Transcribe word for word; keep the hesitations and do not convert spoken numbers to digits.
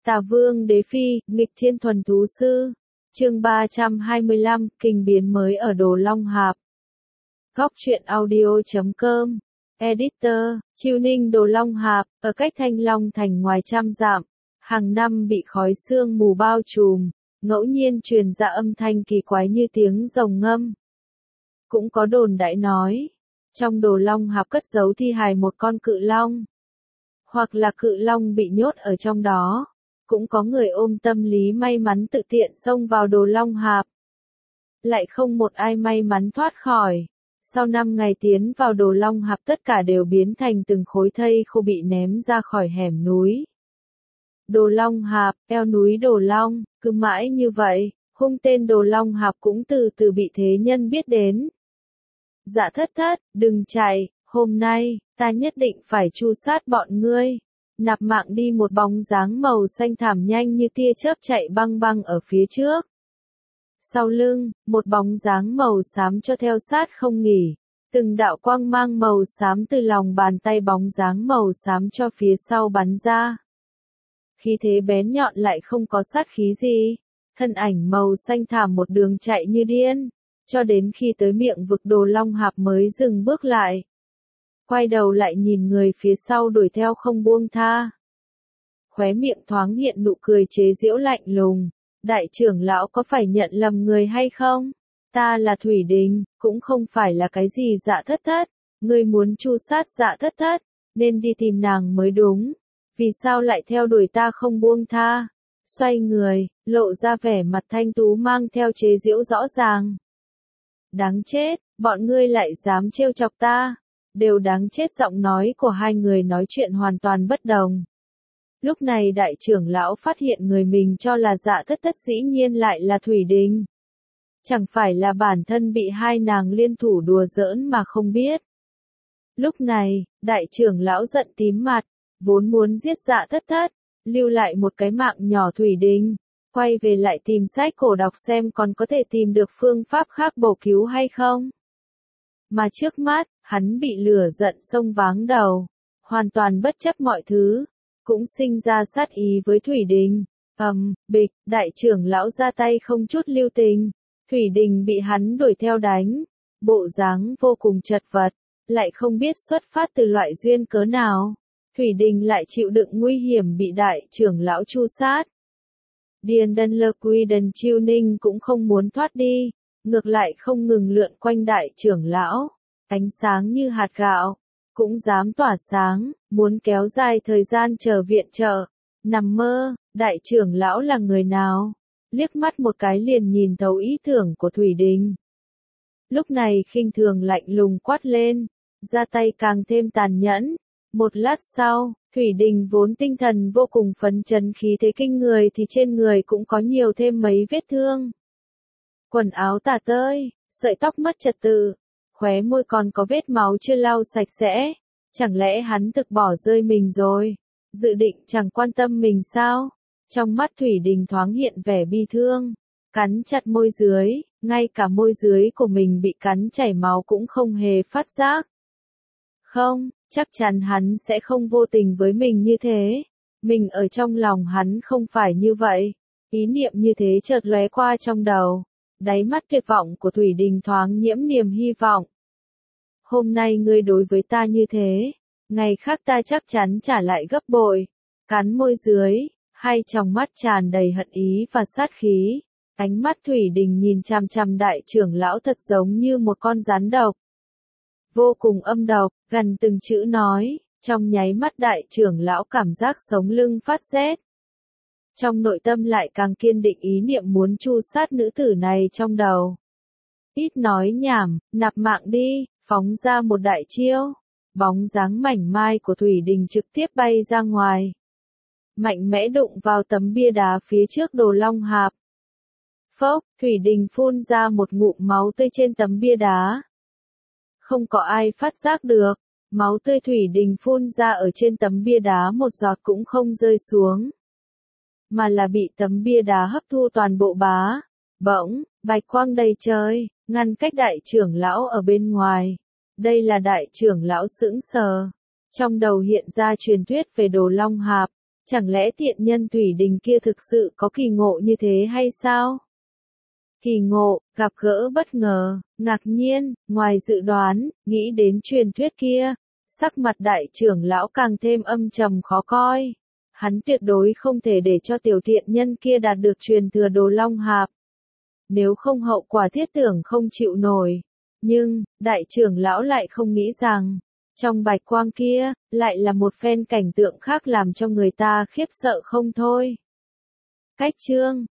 Tà Vương Đế Phi, nghịch thiên thuần thú sư. Chương ba trăm hai mươi lăm, kinh biến mới ở Đồ Long Hạp. Góc truyện audio chấm com. Editor, Chiêu Ninh Đồ Long Hạp, ở cách Thanh Long thành ngoài trăm dặm, hàng năm bị khói sương mù bao trùm, ngẫu nhiên truyền ra âm thanh kỳ quái như tiếng rồng ngâm. Cũng có đồn đại nói, trong Đồ Long Hạp cất giấu thi hài một con cự long, hoặc là cự long bị nhốt ở trong đó. Cũng có người ôm tâm lý may mắn tự tiện xông vào Đồ Long Hạp. Lại không một ai may mắn thoát khỏi. Sau năm ngày tiến vào Đồ Long Hạp tất cả đều biến thành từng khối thây khô bị ném ra khỏi hẻm núi. Đồ Long Hạp, eo núi Đồ Long, cứ mãi như vậy, hung tên Đồ Long Hạp cũng từ từ bị thế nhân biết đến. Dạ thất thất, đừng chạy, hôm nay, ta nhất định phải tru sát bọn ngươi. Nạp Mạng đi một bóng dáng màu xanh thảm nhanh như tia chớp chạy băng băng ở phía trước. Sau lưng, một bóng dáng màu xám cho theo sát không nghỉ. Từng đạo quang mang màu xám từ lòng bàn tay bóng dáng màu xám cho phía sau bắn ra. Khí thế bén nhọn lại không có sát khí gì. Thân ảnh màu xanh thảm một đường chạy như điên. Cho đến khi tới miệng vực Đồ Long Hạp mới dừng bước lại. Quay đầu lại nhìn người phía sau đuổi theo không buông tha. Khóe miệng thoáng hiện nụ cười chế giễu lạnh lùng. Đại trưởng lão có phải nhận lầm người hay không? Ta là Thủy Đình, cũng không phải là cái gì Dạ thất thất. Ngươi muốn tru sát Dạ thất thất, nên đi tìm nàng mới đúng. Vì sao lại theo đuổi ta không buông tha? Xoay người, lộ ra vẻ mặt thanh tú mang theo chế giễu rõ ràng. Đáng chết, bọn ngươi lại dám trêu chọc ta. Đều đáng chết. Giọng nói của hai người nói chuyện hoàn toàn bất đồng. Lúc này đại trưởng lão phát hiện người mình cho là Dạ thất thất dĩ nhiên lại là Thủy Đình. Chẳng phải là bản thân bị hai nàng liên thủ đùa giỡn mà không biết. Lúc này, đại trưởng lão giận tím mặt, vốn muốn giết Dạ thất thất, lưu lại một cái mạng nhỏ Thủy Đình, quay về lại tìm sách cổ đọc xem còn có thể tìm được phương pháp khác bổ cứu hay không. Mà trước mắt, hắn bị lửa giận xông váng đầu, hoàn toàn bất chấp mọi thứ, cũng sinh ra sát ý với Thủy Đình. Ầm, bịch, đại trưởng lão ra tay không chút lưu tình, Thủy Đình bị hắn đuổi theo đánh, bộ dáng vô cùng chật vật, lại không biết xuất phát từ loại duyên cớ nào, Thủy Đình lại chịu đựng nguy hiểm bị đại trưởng lão tru sát. Điền Đân Lơ Quy Đần Chiêu Ninh cũng không muốn thoát đi, ngược lại không ngừng lượn quanh đại trưởng lão, ánh sáng như hạt gạo, cũng dám tỏa sáng, muốn kéo dài thời gian chờ viện trợ. Nằm mơ, đại trưởng lão là người nào? Liếc mắt một cái liền nhìn thấu ý tưởng của Thủy Đình. Lúc này khinh thường lạnh lùng quát lên, ra tay càng thêm tàn nhẫn. Một lát sau, Thủy Đình vốn tinh thần vô cùng phấn chấn khí thế kinh người thì trên người cũng có nhiều thêm mấy vết thương. Quần áo tả tơi, sợi tóc mất trật tự, khóe môi còn có vết máu chưa lau sạch sẽ. Chẳng lẽ hắn thực bỏ rơi mình rồi? Dự định chẳng quan tâm mình sao? Trong mắt Thủy Đình thoáng hiện vẻ bi thương, cắn chặt môi dưới, ngay cả môi dưới của mình bị cắn chảy máu cũng không hề phát giác. Không, chắc chắn hắn sẽ không vô tình với mình như thế. Mình ở trong lòng hắn không phải như vậy. Ý niệm như thế chợt lóe qua trong đầu. Đáy mắt tuyệt vọng của Thủy Đình thoáng nhiễm niềm hy vọng. Hôm nay ngươi đối với ta như thế, ngày khác ta chắc chắn trả lại gấp bội. Cắn môi dưới, hai tròng mắt tràn đầy hận ý và sát khí. Ánh mắt Thủy Đình nhìn chằm chằm đại trưởng lão thật giống như một con rắn độc. Vô cùng âm độc, gần từng chữ nói, trong nháy mắt đại trưởng lão cảm giác sống lưng phát rét. Trong nội tâm lại càng kiên định ý niệm muốn tru sát nữ tử này trong đầu. Ít nói nhảm, nạp mạng đi, phóng ra một đại chiêu. Bóng dáng mảnh mai của Thủy Đình trực tiếp bay ra ngoài. Mạnh mẽ đụng vào tấm bia đá phía trước Đồ Long Hạp. Phốc, Thủy Đình phun ra một ngụm máu tươi trên tấm bia đá. Không có ai phát giác được, máu tươi Thủy Đình phun ra ở trên tấm bia đá một giọt cũng không rơi xuống. Mà là bị tấm bia đá hấp thu toàn bộ bá. Bỗng, bạch quang đầy trời, ngăn cách đại trưởng lão ở bên ngoài. Đây là đại trưởng lão sững sờ. Trong đầu hiện ra truyền thuyết về Đồ Long Hạp. Chẳng lẽ tiện nhân Thủy Đình kia thực sự có kỳ ngộ như thế hay sao? Kỳ ngộ, gặp gỡ bất ngờ, ngạc nhiên, ngoài dự đoán, nghĩ đến truyền thuyết kia, sắc mặt đại trưởng lão càng thêm âm trầm khó coi. Hắn tuyệt đối không thể để cho tiểu thiện nhân kia đạt được truyền thừa Đồ Long Hạp. Nếu không hậu quả thiết tưởng không chịu nổi. Nhưng, đại trưởng lão lại không nghĩ rằng, trong bạch quang kia, lại là một phen cảnh tượng khác làm cho người ta khiếp sợ không thôi. Cách chương